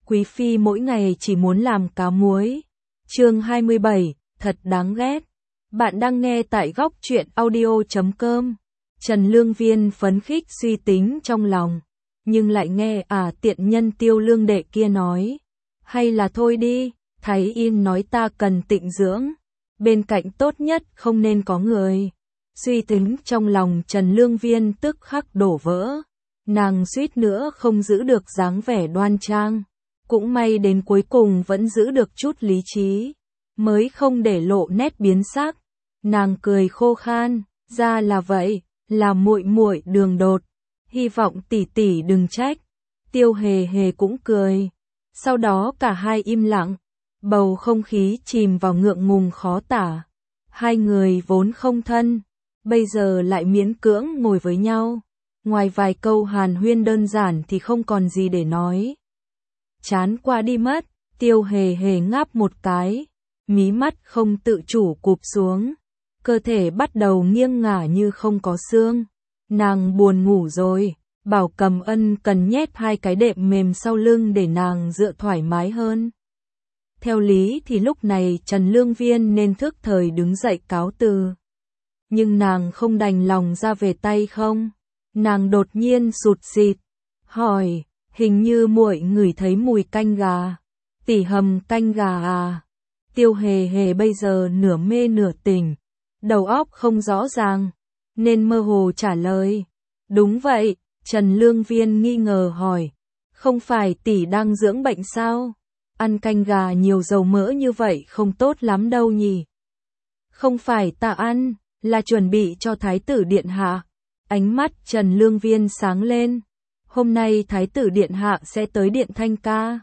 Quý phi mỗi ngày chỉ muốn làm cá muối. Chương 27, thật đáng ghét. Bạn đang nghe tại góc truyện audio.com. Trần Lương Viên phấn khích suy tính trong lòng, nhưng lại nghe tiện nhân Tiêu Lương đệ kia nói, hay là thôi đi, Thái Yên nói ta cần tịnh dưỡng, bên cạnh tốt nhất không nên có người. Suy tính trong lòng Trần Lương Viên tức khắc đổ vỡ, nàng suýt nữa không giữ được dáng vẻ đoan trang, cũng may đến cuối cùng vẫn giữ được chút lý trí, mới không để lộ nét biến sắc. Nàng cười khô khan, ra là vậy, là muội muội đường đột, hy vọng tỷ tỷ đừng trách. Tiêu Hề Hề cũng cười. Sau đó cả hai im lặng, bầu không khí chìm vào ngượng ngùng khó tả. Hai người vốn không thân, bây giờ lại miễn cưỡng ngồi với nhau, ngoài vài câu hàn huyên đơn giản thì không còn gì để nói. Chán qua đi mất, Tiêu Hề Hề ngáp một cái, mí mắt không tự chủ cụp xuống, cơ thể bắt đầu nghiêng ngả như không có xương. Nàng buồn ngủ rồi, bảo Cầm Ân cần nhét hai cái đệm mềm sau lưng để nàng dựa thoải mái hơn. Theo lý thì lúc này Trần Lương Viên nên thức thời đứng dậy cáo từ, nhưng nàng không đành lòng ra về tay không. Nàng đột nhiên sụt sịt, hỏi, hình như muội ngửi thấy mùi canh gà. Tỷ hầm canh gà à? Tiêu Hề Hề bây giờ nửa mê nửa tỉnh, đầu óc không rõ ràng, nên mơ hồ trả lời. Đúng vậy. Trần Lương Viên nghi ngờ hỏi, không phải tỷ đang dưỡng bệnh sao? Ăn canh gà nhiều dầu mỡ như vậy không tốt lắm đâu nhỉ? Không phải ta ăn, là chuẩn bị cho Thái tử Điện Hạ. Ánh mắt Trần Lương Viên sáng lên. Hôm nay Thái tử Điện Hạ sẽ tới Điện Thanh Ca.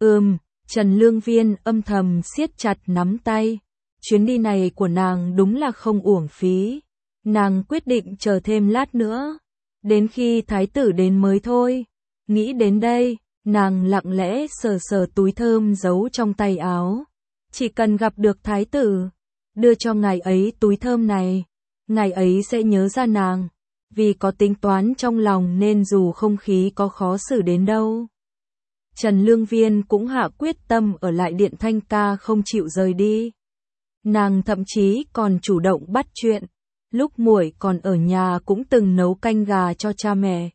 Trần Lương Viên âm thầm siết chặt nắm tay. Chuyến đi này của nàng đúng là không uổng phí. Nàng quyết định chờ thêm lát nữa, đến khi Thái tử đến mới thôi. Nghĩ đến đây, nàng lặng lẽ sờ sờ túi thơm giấu trong tay áo. Chỉ cần gặp được Thái tử, đưa cho ngài ấy túi thơm này, ngài ấy sẽ nhớ ra nàng. Vì có tính toán trong lòng nên dù không khí có khó xử đến đâu, Trần Lương Viên cũng hạ quyết tâm ở lại Điện Thanh Ca không chịu rời đi. Nàng thậm chí còn chủ động bắt chuyện, lúc muội còn ở nhà cũng từng nấu canh gà cho cha mẹ.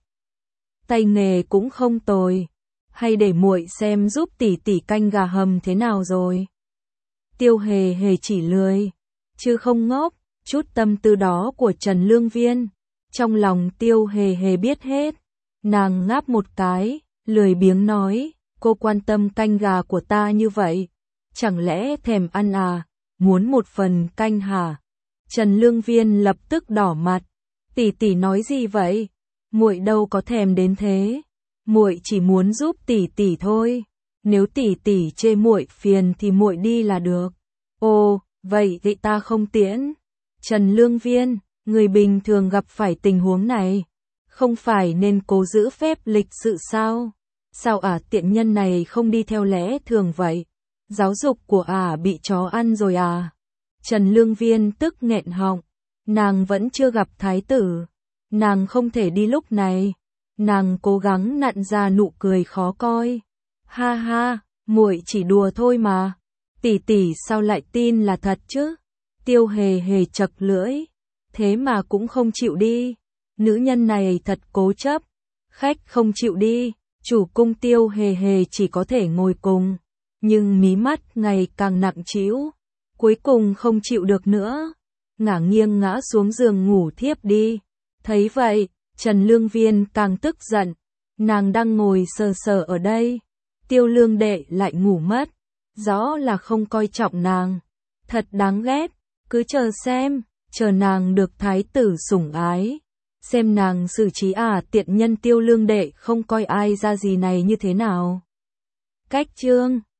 Tay nghề cũng không tồi, hay để muội xem giúp tỷ tỷ canh gà hầm thế nào rồi. Tiêu Hề Hề chỉ lười, chứ không ngốc, chút tâm tư đó của Trần Lương Viên. Trong lòng Tiêu Hề Hề biết hết, nàng ngáp một cái, lười biếng nói, cô quan tâm canh gà của ta như vậy, chẳng lẽ thèm ăn à, muốn một phần canh hả? Trần Lương Viên lập tức đỏ mặt, tỷ tỷ nói gì vậy? Muội đâu có thèm đến thế, muội chỉ muốn giúp tỷ tỷ thôi, nếu tỷ tỷ chê muội phiền thì muội đi là được. Ồ, vậy thì ta không tiễn. Trần Lương Viên, người bình thường gặp phải tình huống này, không phải nên cố giữ phép lịch sự sao? Sao tiện nhân này không đi theo lẽ thường vậy? Giáo dục của bị chó ăn rồi à? Trần Lương Viên tức nghẹn họng, nàng vẫn chưa gặp Thái tử, nàng không thể đi lúc này. Nàng cố gắng nặn ra nụ cười khó coi. Ha ha, muội chỉ đùa thôi mà. Tỷ tỷ sao lại tin là thật chứ? Tiêu Hề Hề chật lưỡi, thế mà cũng không chịu đi. Nữ nhân này thật cố chấp. Khách không chịu đi, chủ cung Tiêu Hề Hề chỉ có thể ngồi cùng, nhưng mí mắt ngày càng nặng trĩu, cuối cùng không chịu được nữa, ngả nghiêng ngã xuống giường ngủ thiếp đi. Thấy vậy, Trần Lương Viên càng tức giận, nàng đang ngồi sờ sờ ở đây, Tiêu Lương đệ lại ngủ mất, rõ là không coi trọng nàng, thật đáng ghét. Cứ chờ xem, chờ nàng được Thái tử sủng ái, xem nàng xử trí tiện nhân Tiêu Lương đệ không coi ai ra gì này như thế nào. Cách chương